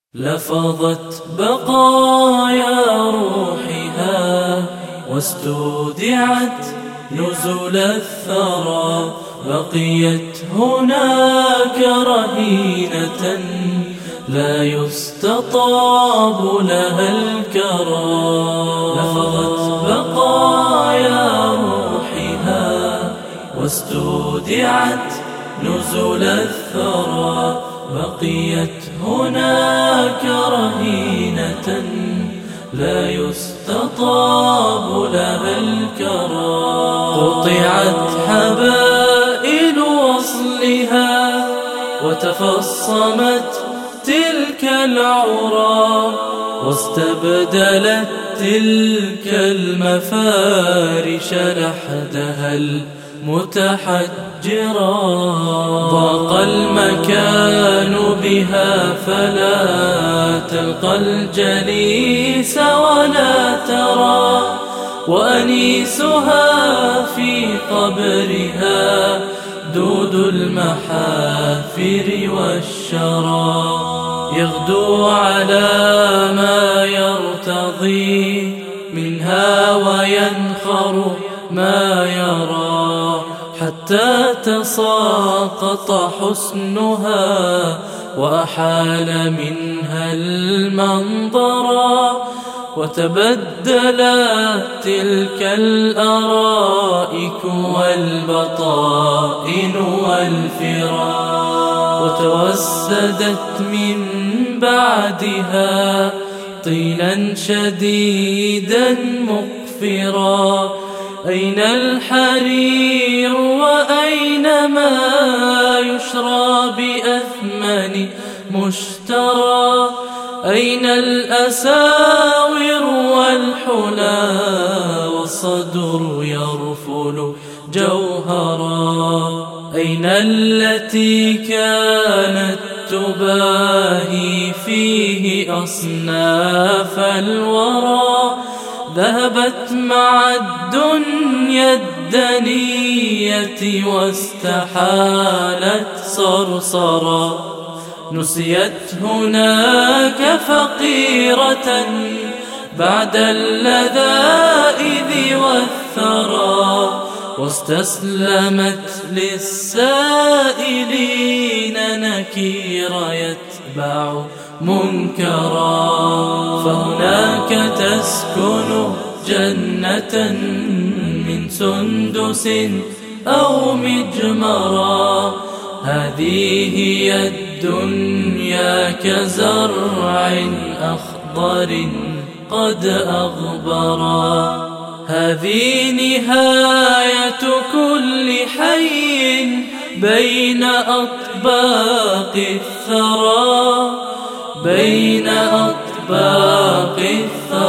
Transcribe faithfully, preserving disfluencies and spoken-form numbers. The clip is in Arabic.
لفظت بقايا روحها واستودعت نزل الثرى، بقيت هناك رهينة لا يستطاب لها الكرى. لفظت بقايا روحها واستودعت نزل الثرى، بقيت هناك رهينة لا يستطاب لها الكرى. قطعت حبائل وصلها وتفصمت تلك العرى، واستبدلت تلك المفارش لحدها المتحجرا. ضاق المكان بها فلا تلقى الجليس ولا ترى، وأنيسها في قبرها دود المحافر والشرى. يغدو على ما يرتضي منها وينخر ما يرى، حتى تساقط حسنها وأحال منها المنظرا، وتبدلت تلك الأرائك والبطائن والفرا، وتوسدت من بعدها طينا شديدا مقفرا. أين الحرير وأين ما يشرى بأثمن مشترى؟ أين الأساور والحلا والصدر يرفل جوهرا؟ أين التي كانت تباهي فيه أصناف الورى؟ ذهبت مع الدنيا الدنية واستحالت صرصرا. نسيت هناك فقيرة بعد اللذائذ والثرى، واستسلمت للسائلين نكير يتبع منكرا. فهناك تسكن جنة من سندس أو مجمرا، هذه هي الدنيا كزرع أخضر قد أغبرا. هذه نهاية كل حي بين أطباق الثرى، بين أطباق الثرى.